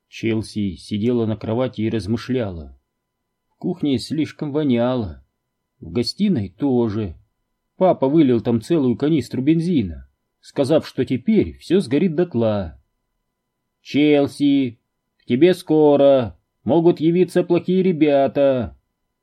Челси сидела на кровати и размышляла. В кухне слишком воняло. В гостиной тоже. Папа вылил там целую канистру бензина, сказав, что теперь все сгорит дотла. «Челси, к тебе скоро. Могут явиться плохие ребята».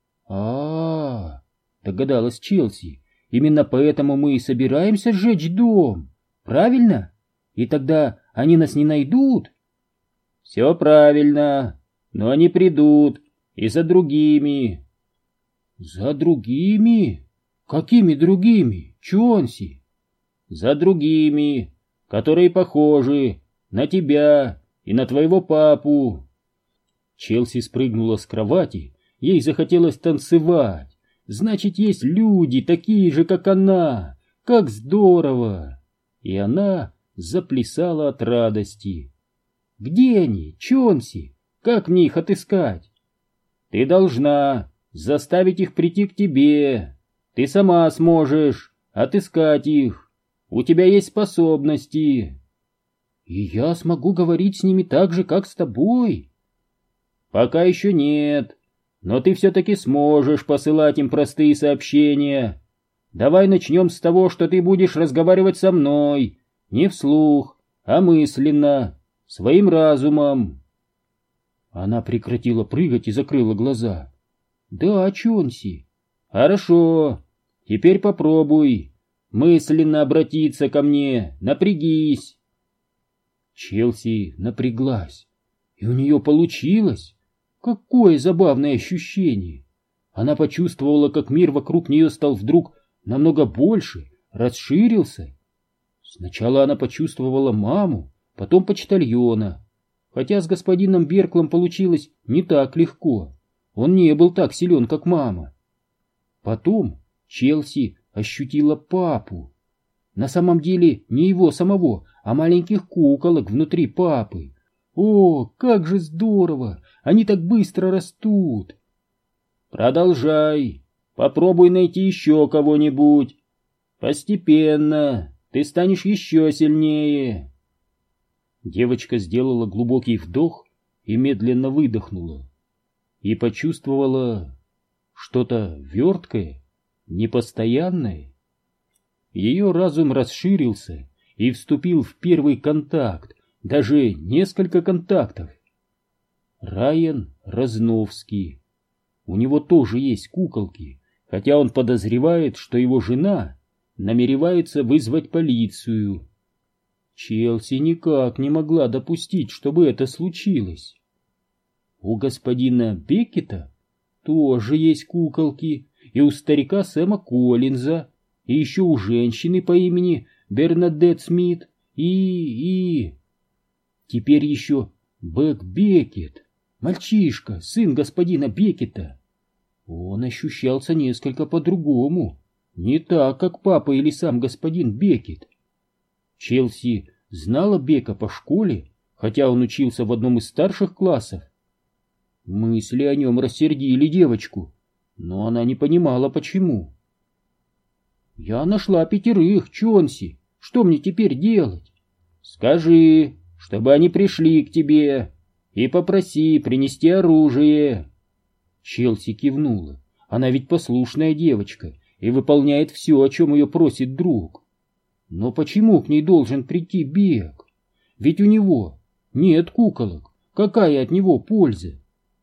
Догадалась Челси. «Именно поэтому мы и собираемся сжечь дом. Правильно? И тогда они нас не найдут?» «Все правильно, но они придут и за другими». «За другими? Какими другими, Чонси?» «За другими, которые похожи на тебя и на твоего папу». Челси спрыгнула с кровати, ей захотелось танцевать. Значит, есть люди, такие же, как она. Как здорово! И она заплясала от радости. «Где они, Чонси? Как мне их отыскать?» «Ты должна заставить их прийти к тебе. Ты сама сможешь отыскать их. У тебя есть способности». «И я смогу говорить с ними так же, как с тобой?» «Пока еще нет, но ты все-таки сможешь посылать им простые сообщения. Давай начнем с того, что ты будешь разговаривать со мной, не вслух, а мысленно, своим разумом». Она прекратила прыгать и закрыла глаза. «Да, Чонси». «Хорошо, теперь попробуй мысленно обратиться ко мне, напрягись». Челси напряглась, и у нее получилось. Какое забавное ощущение! Она почувствовала, как мир вокруг нее стал вдруг намного больше, расширился. Сначала она почувствовала маму, потом почтальона. Хотя с господином Берклом получилось не так легко. Он не был так силен, как мама. Потом Челси ощутила папу. На самом деле не его самого, а маленьких куколок внутри папы. О, как же здорово! Они так быстро растут! Продолжай. Попробуй найти еще кого-нибудь. Постепенно ты станешь еще сильнее. Девочка сделала глубокий вдох и медленно выдохнула. И почувствовала что-то верткое, непостоянное. Ее разум расширился и вступил в первый контакт, даже несколько контактов. Райан Разновский. У него тоже есть куколки, хотя он подозревает, что его жена намеревается вызвать полицию. Челси никак не могла допустить, чтобы это случилось. У господина Беккета тоже есть куколки, и у старика Сэма Коллинза, и еще у женщины по имени Бернадетт Смит, и... Теперь еще Бек Беккет, мальчишка, сын господина Беккета. Он ощущался несколько по-другому, не так, как папа или сам господин Беккет. Челси знала Бека по школе, хотя он учился в одном из старших классов. Мысли о нем рассердили девочку, но она не понимала, почему. «Я нашла 5, Чонси. Что мне теперь делать?» «Скажи, чтобы они пришли к тебе, и попроси принести оружие». Челси кивнула. Она ведь послушная девочка и выполняет все, о чем ее просит друг. Но почему к ней должен прийти Бек? Ведь у него нет куколок. Какая от него польза?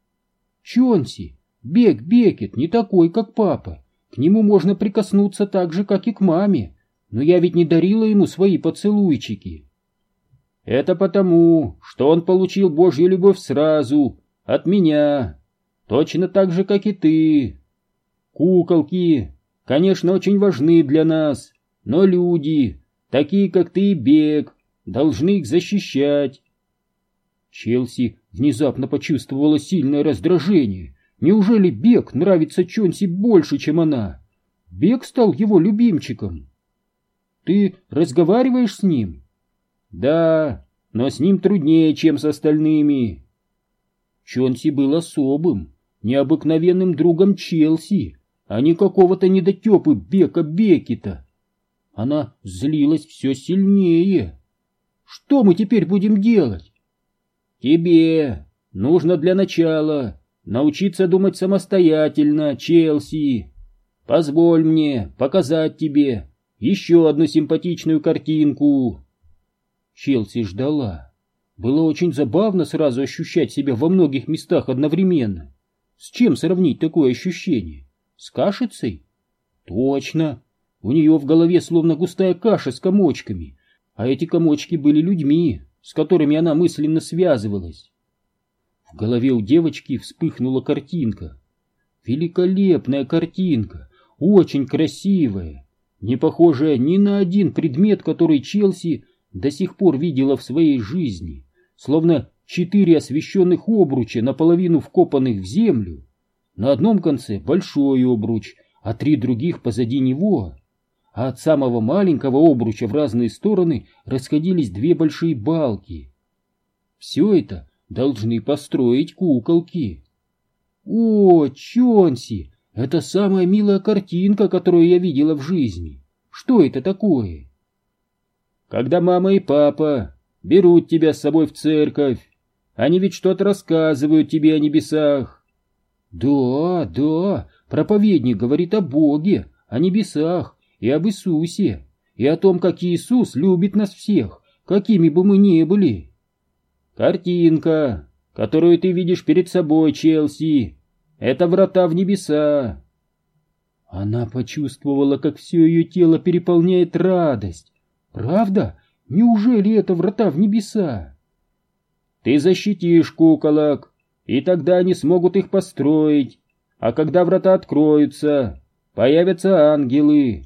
Чонси, Бек Беккет не такой, как папа. К нему можно прикоснуться так же, как и к маме. Но я ведь не дарила ему свои поцелуйчики. Это потому, что он получил Божью любовь сразу, от меня, точно так же, как и ты. Куколки, конечно, очень важны для нас, но люди, такие как ты и Бек, должны их защищать. Челси внезапно почувствовала сильное раздражение. Неужели Бек нравится Чонси больше, чем она? Бек стал его любимчиком. Ты разговариваешь с ним? Да, но с ним труднее, чем с остальными. Чонси был особым, необыкновенным другом Челси, а не какого-то недотепы Бека Беккета. Она злилась все сильнее. Что мы теперь будем делать? Тебе нужно для начала научиться думать самостоятельно, Челси. Позволь мне показать тебе еще одну симпатичную картинку. Челси ждала. Было очень забавно сразу ощущать себя во многих местах одновременно. С чем сравнить такое ощущение? С кашицей? Точно. У нее в голове словно густая каша с комочками, а эти комочки были людьми, с которыми она мысленно связывалась. В голове у девочки вспыхнула картинка. Великолепная картинка, очень красивая, не похожая ни на один предмет, который Челси до сих пор видела в своей жизни, словно 4 освещенных обруча, наполовину вкопанных в землю. На одном конце большой обруч, а 3 других позади него. А от самого маленького обруча в разные стороны расходились 2 большие балки. Все это должны построить куколки. О, Чонси, это самая милая картинка, которую я видела в жизни. Что это такое? Когда мама и папа берут тебя с собой в церковь, они ведь что-то рассказывают тебе о небесах. Да, да, проповедник говорит о Боге, о небесах, и об Иисусе, и о том, как Иисус любит нас всех, какими бы мы ни были. Картинка, которую ты видишь перед собой, Челси, это врата в небеса. Она почувствовала, как все ее тело переполняет радость. Правда? Неужели это врата в небеса? Ты защитишь куколок, и тогда они смогут их построить, а когда врата откроются, появятся ангелы.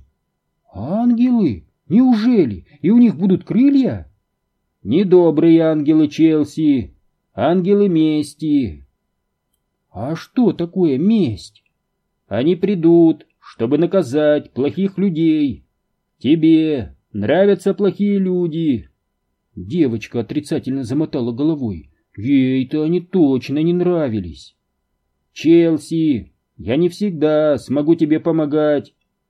Ангелы? Неужели? И у них будут крылья? Недобрые ангелы, Челси, ангелы мести. А что такое месть? Они придут, чтобы наказать плохих людей. Тебе нравятся плохие люди. Девочка отрицательно замотала головой. Ей-то они точно не нравились. Челси, я не всегда смогу тебе помогать.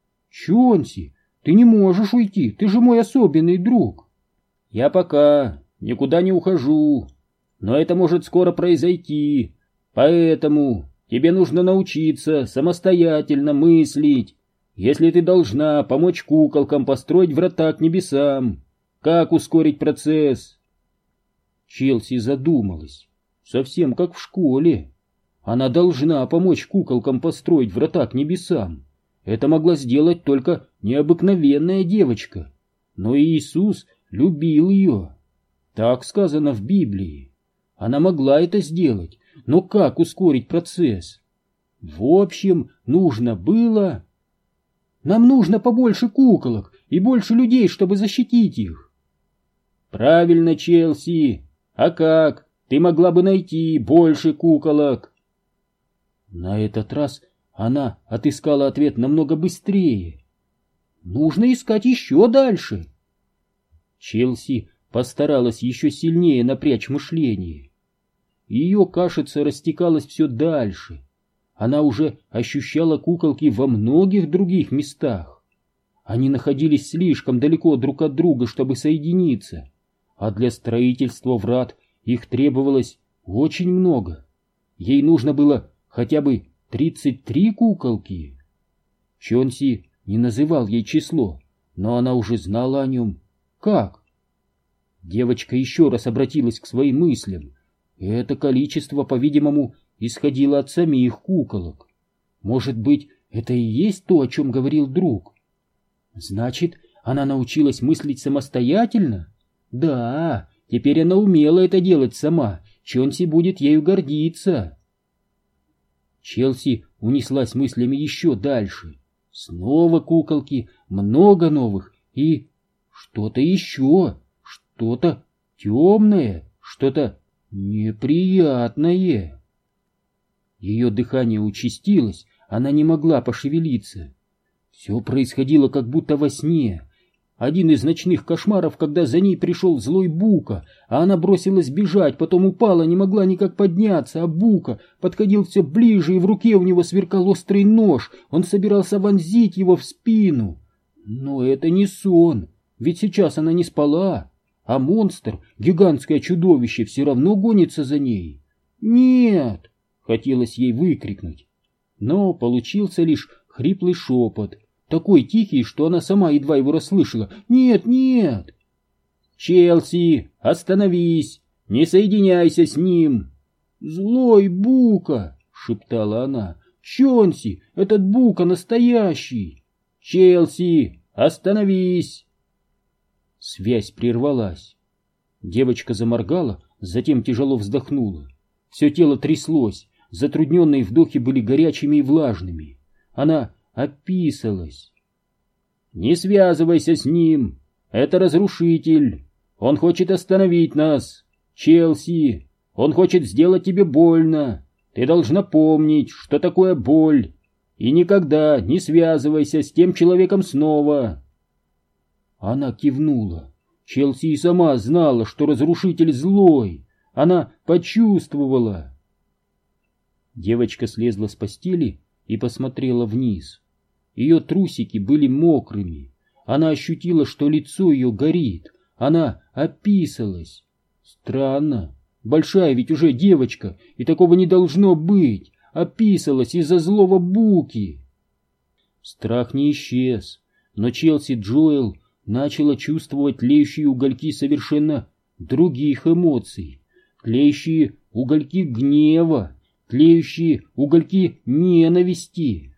Чонси, ты не можешь уйти, ты же мой особенный друг. Я пока никуда не ухожу, но это может скоро произойти, поэтому тебе нужно научиться самостоятельно мыслить, если ты должна помочь куколкам построить врата к небесам. Как ускорить процесс? Челси задумалась, совсем как в школе. Она должна помочь куколкам построить врата к небесам. Это могла сделать только необыкновенная девочка. Но Иисус любил ее. Так сказано в Библии. Она могла это сделать, но как ускорить процесс? В общем, нужно было... Нам нужно побольше куколок и больше людей, чтобы защитить их. Правильно, Челси. А как? Ты могла бы найти больше куколок. На этот раз она отыскала ответ намного быстрее. Нужно искать еще дальше. Челси постаралась еще сильнее напрячь мышление. Ее кашица растекалась все дальше. Она уже ощущала куколки во многих других местах. Они находились слишком далеко друг от друга, чтобы соединиться, а для строительства врат их требовалось очень много. Ей нужно было хотя бы 33 куколки. Чонси не называл ей число, но она уже знала о нем. Как? Девочка еще раз обратилась к своим мыслям. Это количество, по-видимому, исходило от самих куколок. Может быть, это и есть то, о чем говорил друг? Значит, она научилась мыслить самостоятельно? Да, теперь она умела это делать сама. Чонси будет ею гордиться. Челси унеслась мыслями еще дальше. Снова куколки, много новых и что-то еще, что-то темное, что-то неприятное. Ее дыхание участилось, она не могла пошевелиться. Все происходило как будто во сне. Один из ночных кошмаров, когда за ней пришел злой Бука, а она бросилась бежать, потом упала, не могла никак подняться, а Бука подходил все ближе, и в руке у него сверкал острый нож, он собирался вонзить его в спину. Но это не сон, ведь сейчас она не спала. а монстр, гигантское чудовище, все равно гонится за ней. «Нет!» — хотелось ей выкрикнуть, но получился лишь хриплый шепот, такой тихий, что она сама едва его расслышала. «Нет, нет!» «Челси, остановись! Не соединяйся с ним!» «Злой Бука!» — шептала она. «Чонси, этот Бука настоящий!» «Челси, остановись!» Связь прервалась. Девочка заморгала, затем тяжело вздохнула. Все тело тряслось, затрудненные вдохи были горячими и влажными. Она описалась. «Не связывайся с ним! Это разрушитель! Он хочет остановить нас! Челси! Он хочет сделать тебе больно! Ты должна помнить, что такое боль! И никогда не связывайся с тем человеком снова!» Она кивнула. Челси и сама знала, что разрушитель злой. Она почувствовала. Девочка слезла с постели и посмотрела вниз. Ее трусики были мокрыми. Она ощутила, что лицо ее горит. Она описалась. Странно. Большая ведь уже девочка, и такого не должно быть. Описалась из-за злого Буки. Страх не исчез, но Челси Джоэл начала чувствовать тлеющие угольки совершенно других эмоций. Тлеющие угольки гнева, тлеющие угольки ненависти.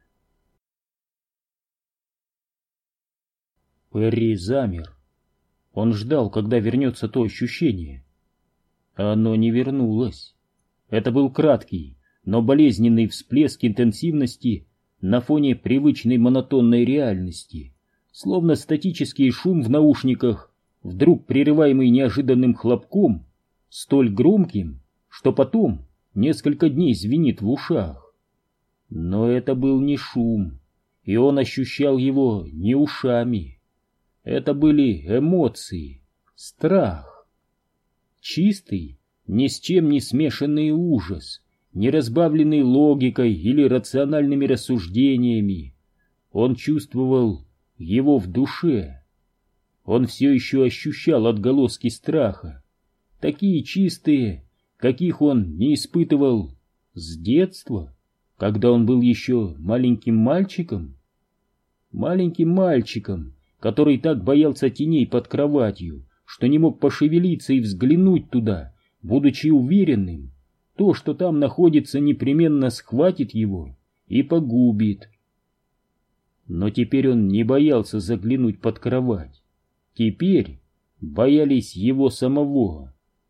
Перри замер. Он ждал, когда вернется то ощущение. Оно не вернулось. Это был краткий, но болезненный всплеск интенсивности на фоне привычной монотонной реальности, словно статический шум в наушниках, вдруг прерываемый неожиданным хлопком, столь громким, что потом несколько дней звенит в ушах. Но это был не шум, и он ощущал его не ушами. Это были эмоции, страх. Чистый, ни с чем не смешанный ужас, не разбавленный логикой или рациональными рассуждениями. Он чувствовал его в душе. Он все еще ощущал отголоски страха, такие чистые, каких он не испытывал с детства, когда он был еще маленьким мальчиком. Маленьким мальчиком, который так боялся теней под кроватью, что не мог пошевелиться и взглянуть туда, будучи уверенным, то, что там находится, непременно схватит его и погубит. Но теперь он не боялся заглянуть под кровать. Теперь боялись его самого.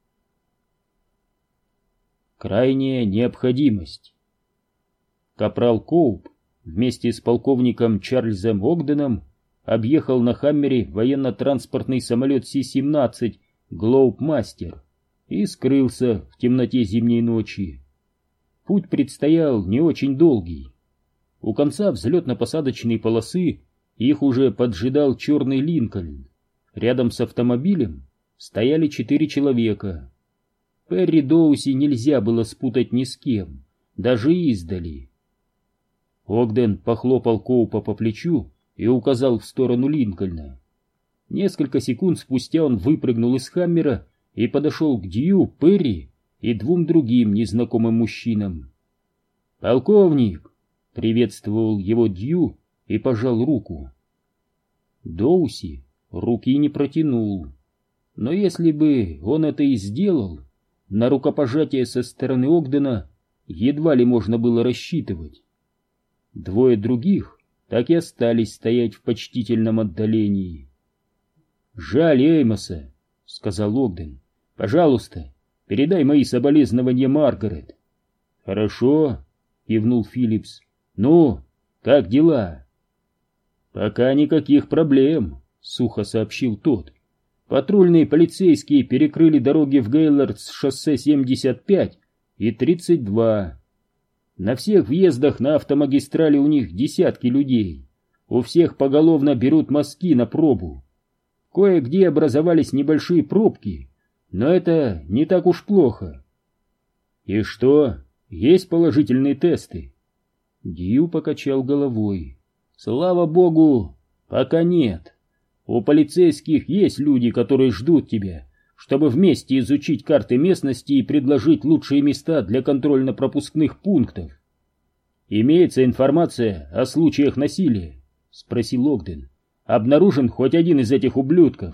Крайняя необходимость. Капрал Коуп вместе с полковником Чарльзом Огденом объехал на Хаммере военно-транспортный самолет Си-17 «Глоубмастер» и скрылся в темноте зимней ночи. Путь предстоял не очень долгий. У конца взлетно-посадочной полосы их уже поджидал черный Линкольн. Рядом с автомобилем стояли 4 человека. Перри Доуси нельзя было спутать ни с кем, даже издали. Огден похлопал Коупа по плечу и указал в сторону Линкольна. Несколько секунд спустя он выпрыгнул из Хаммера и подошел к Дью, Перри и 2 другим незнакомым мужчинам. «Полковник!» — приветствовал его Дью и пожал руку. Доуси руки не протянул, но если бы он это и сделал, на рукопожатие со стороны Огдена едва ли можно было рассчитывать. 2 других так и остались стоять в почтительном отдалении. «Жаль Эймоса», — сказал Огден. «Пожалуйста, передай мои соболезнования Маргарет». «Хорошо», — кивнул Филлипс. «Ну, как дела?» «Пока никаких проблем», — сухо сообщил тот. «Патрульные полицейские перекрыли дороги в Гейлорд с шоссе 75 и 32. На всех въездах на автомагистрали у них десятки людей. У всех поголовно берут мазки на пробу. Кое-где образовались небольшие пробки, но это не так уж плохо». «И что, есть положительные тесты?» Дью покачал головой. «Слава богу, пока нет. У полицейских есть люди, которые ждут тебя, чтобы вместе изучить карты местности и предложить лучшие места для контрольно-пропускных пунктов. «Имеется информация о случаях насилия?» — спросил Огден. «Обнаружен хоть один из этих ублюдков?»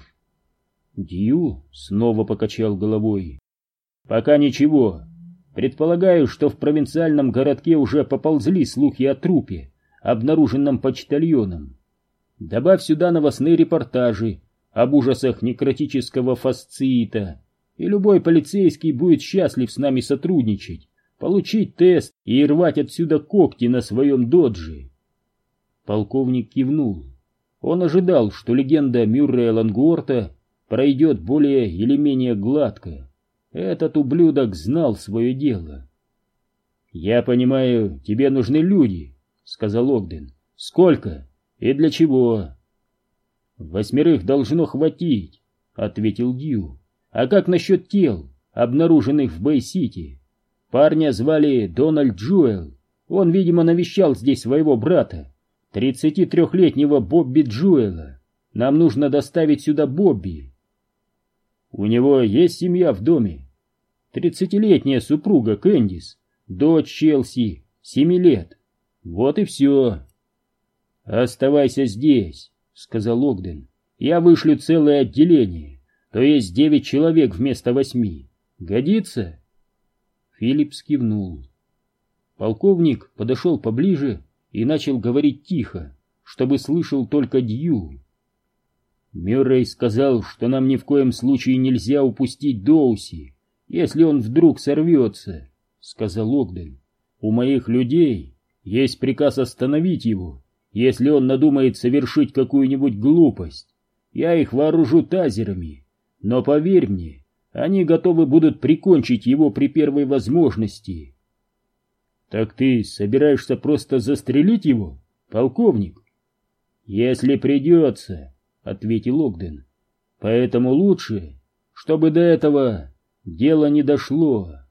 Дью снова покачал головой. «Пока ничего. Предполагаю, что в провинциальном городке уже поползли слухи о трупе, обнаруженном почтальоном. Добавь сюда новостные репортажи об ужасах некротического фасциита, и любой полицейский будет счастлив с нами сотрудничать, получить тест и рвать отсюда когти на своем доджи». Полковник кивнул. Он ожидал, что легенда Мюррея Лангуорта пройдет более или менее гладко. Этот ублюдок знал свое дело. «Я понимаю, тебе нужны люди», — сказал Огден. «Сколько и для чего?» «8 должно хватить», — ответил Дью. «А как насчет тел, обнаруженных в Бэй-Сити? Парня звали Дональд Джуэл. Он, видимо, навещал здесь своего брата, 33-летнего Бобби Джуэла. Нам нужно доставить сюда Бобби». «У него есть семья в доме?» 30-летняя супруга Кэндис, дочь Челси, 7 лет. Вот и все». «Оставайся здесь», — сказал Огден. «Я вышлю целое отделение, то есть 9 человек вместо 8. Годится?» Филлипс кивнул. Полковник подошел поближе и начал говорить тихо, чтобы слышал только Дью. «Мюррей сказал, что нам ни в коем случае нельзя упустить Доуси, если он вдруг сорвется», — сказал Огден. «У моих людей есть приказ остановить его, если он надумает совершить какую-нибудь глупость. Я их вооружу тазерами, но поверь мне, они готовы будут прикончить его при первой возможности». «Так ты собираешься просто застрелить его, полковник?» «Если придется», — ответил Огден. «Поэтому лучше, чтобы до этого дело не дошло».